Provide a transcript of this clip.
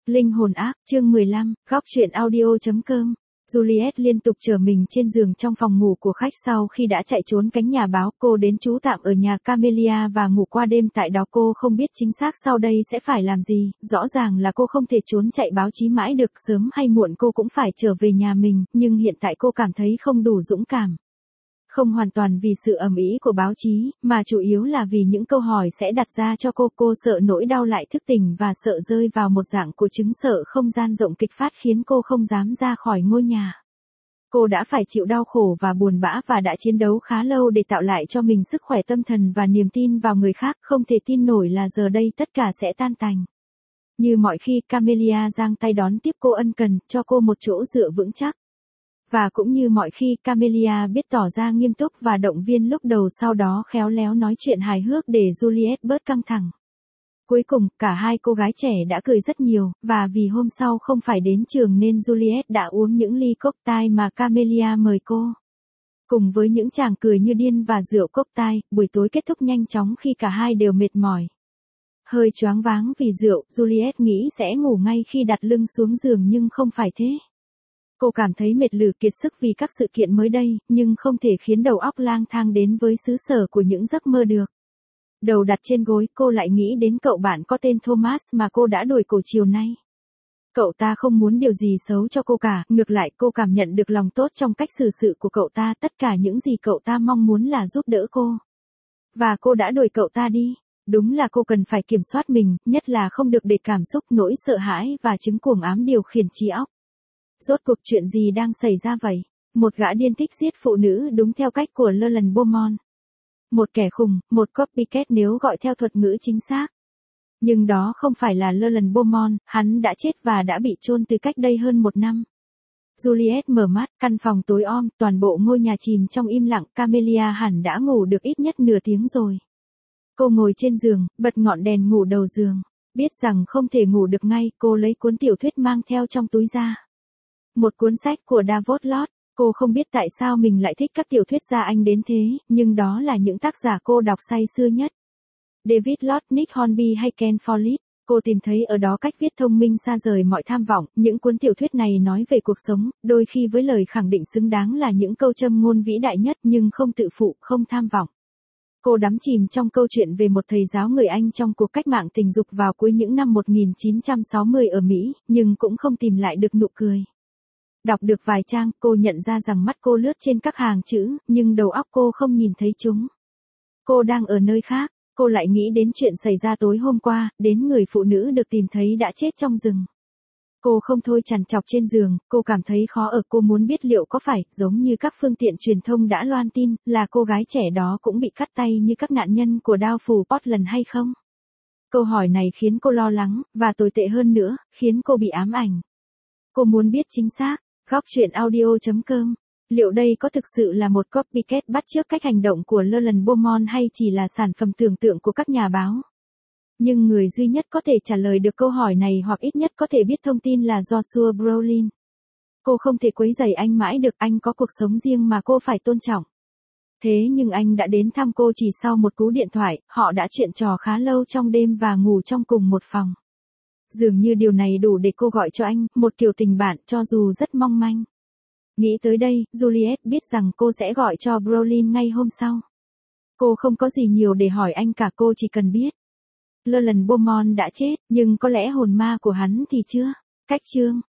Linh hồn ác, chương 15, góc truyện audio.com. Juliet liên tục chở mình trên giường trong phòng ngủ của khách sau khi đã chạy trốn cánh nhà báo. Cô đến trú tạm ở nhà Camelia và ngủ qua đêm tại đó. Cô không biết chính xác sau đây sẽ phải làm gì, rõ ràng là cô không thể trốn chạy báo chí mãi được, sớm hay muộn cô cũng phải trở về nhà mình, nhưng hiện tại cô cảm thấy không đủ dũng cảm. Không hoàn toàn vì sự ầm ĩ của báo chí, mà chủ yếu là vì những câu hỏi sẽ đặt ra cho cô sợ nỗi đau lại thức tỉnh và sợ rơi vào một dạng của chứng sợ không gian rộng kịch phát khiến cô không dám ra khỏi ngôi nhà. Cô đã phải chịu đau khổ và buồn bã và đã chiến đấu khá lâu để tạo lại cho mình sức khỏe tâm thần và niềm tin vào người khác, không thể tin nổi là giờ đây tất cả sẽ tan tành. Như mọi khi, Camelia giang tay đón tiếp cô ân cần, cho cô một chỗ dựa vững chắc. Và cũng như mọi khi, Camelia biết tỏ ra nghiêm túc và động viên lúc đầu, sau đó khéo léo nói chuyện hài hước để Juliet bớt căng thẳng. Cuối cùng, cả hai cô gái trẻ đã cười rất nhiều, và vì hôm sau không phải đến trường nên Juliet đã uống những ly cocktail mà Camelia mời cô. Cùng với những tràng cười như điên và rượu cocktail, buổi tối kết thúc nhanh chóng khi cả hai đều mệt mỏi. Hơi choáng váng vì rượu, Juliet nghĩ sẽ ngủ ngay khi đặt lưng xuống giường nhưng không phải thế. Cô cảm thấy mệt lử kiệt sức vì các sự kiện mới đây, nhưng không thể khiến đầu óc lang thang đến với xứ sở của những giấc mơ được. Đầu đặt trên gối, cô lại nghĩ đến cậu bạn có tên Thomas mà cô đã đuổi cổ chiều nay. Cậu ta không muốn điều gì xấu cho cô cả, ngược lại cô cảm nhận được lòng tốt trong cách xử sự của cậu ta, tất cả những gì cậu ta mong muốn là giúp đỡ cô. Và cô đã đuổi cậu ta đi. Đúng là cô cần phải kiểm soát mình, nhất là không được để cảm xúc, nỗi sợ hãi và chứng cuồng ám điều khiển trí óc. Rốt cuộc chuyện gì đang xảy ra vậy? Một gã điên thích giết phụ nữ đúng theo cách của Llewellyn Beaumont. Một kẻ khùng, một copycat nếu gọi theo thuật ngữ chính xác. Nhưng đó không phải là Llewellyn Beaumont, hắn đã chết và đã bị chôn từ cách đây hơn 1 năm. Juliet mở mắt, căn phòng tối om, toàn bộ ngôi nhà chìm trong im lặng, Camelia hẳn đã ngủ được ít nhất nửa tiếng rồi. Cô ngồi trên giường, bật ngọn đèn ngủ đầu giường. Biết rằng không thể ngủ được ngay, cô lấy cuốn tiểu thuyết mang theo trong túi ra. Một cuốn sách của Davos Lord. Cô không biết tại sao mình lại thích các tiểu thuyết gia Anh đến thế, nhưng đó là những tác giả cô đọc say sưa nhất. David Lord, Nick Hornby hay Ken Follett. Cô tìm thấy ở đó cách viết thông minh xa rời mọi tham vọng. Những cuốn tiểu thuyết này nói về cuộc sống, đôi khi với lời khẳng định xứng đáng là những câu châm ngôn vĩ đại nhất, nhưng không tự phụ, không tham vọng. Cô đắm chìm trong câu chuyện về một thầy giáo người Anh trong cuộc cách mạng tình dục vào cuối những năm 1960 ở Mỹ, nhưng cũng không tìm lại được nụ cười. Đọc được vài trang, cô nhận ra rằng mắt cô lướt trên các hàng chữ, nhưng đầu óc cô không nhìn thấy chúng. Cô đang ở nơi khác, cô lại nghĩ đến chuyện xảy ra tối hôm qua, đến người phụ nữ được tìm thấy đã chết trong rừng. Cô không thôi trằn trọc trên giường, cô cảm thấy khó ở, cô muốn biết liệu có phải, giống như các phương tiện truyền thông đã loan tin, là cô gái trẻ đó cũng bị cắt tay như các nạn nhân của đao phủ Portland hay không? Câu hỏi này khiến cô lo lắng, và tồi tệ hơn nữa, khiến cô bị ám ảnh. Cô muốn biết chính xác. Góc truyện audio.com. Liệu đây có thực sự là một copycat bắt chước cách hành động của Llewellyn Beaumont hay chỉ là sản phẩm tưởng tượng của các nhà báo? Nhưng người duy nhất có thể trả lời được câu hỏi này hoặc ít nhất có thể biết thông tin là Joshua Brolin. Cô không thể quấy rầy anh mãi được, anh có cuộc sống riêng mà cô phải tôn trọng. Thế nhưng anh đã đến thăm cô chỉ sau một cú điện thoại, họ đã chuyện trò khá lâu trong đêm và ngủ trong cùng một phòng. Dường như điều này đủ để cô gọi cho anh, một kiểu tình bạn cho dù rất mong manh. Nghĩ tới đây, Juliet biết rằng cô sẽ gọi cho Brolin ngay hôm sau. Cô không có gì nhiều để hỏi anh cả, cô chỉ cần biết. Llewellyn Beaumont đã chết, nhưng có lẽ hồn ma của hắn thì chưa. Cách chương.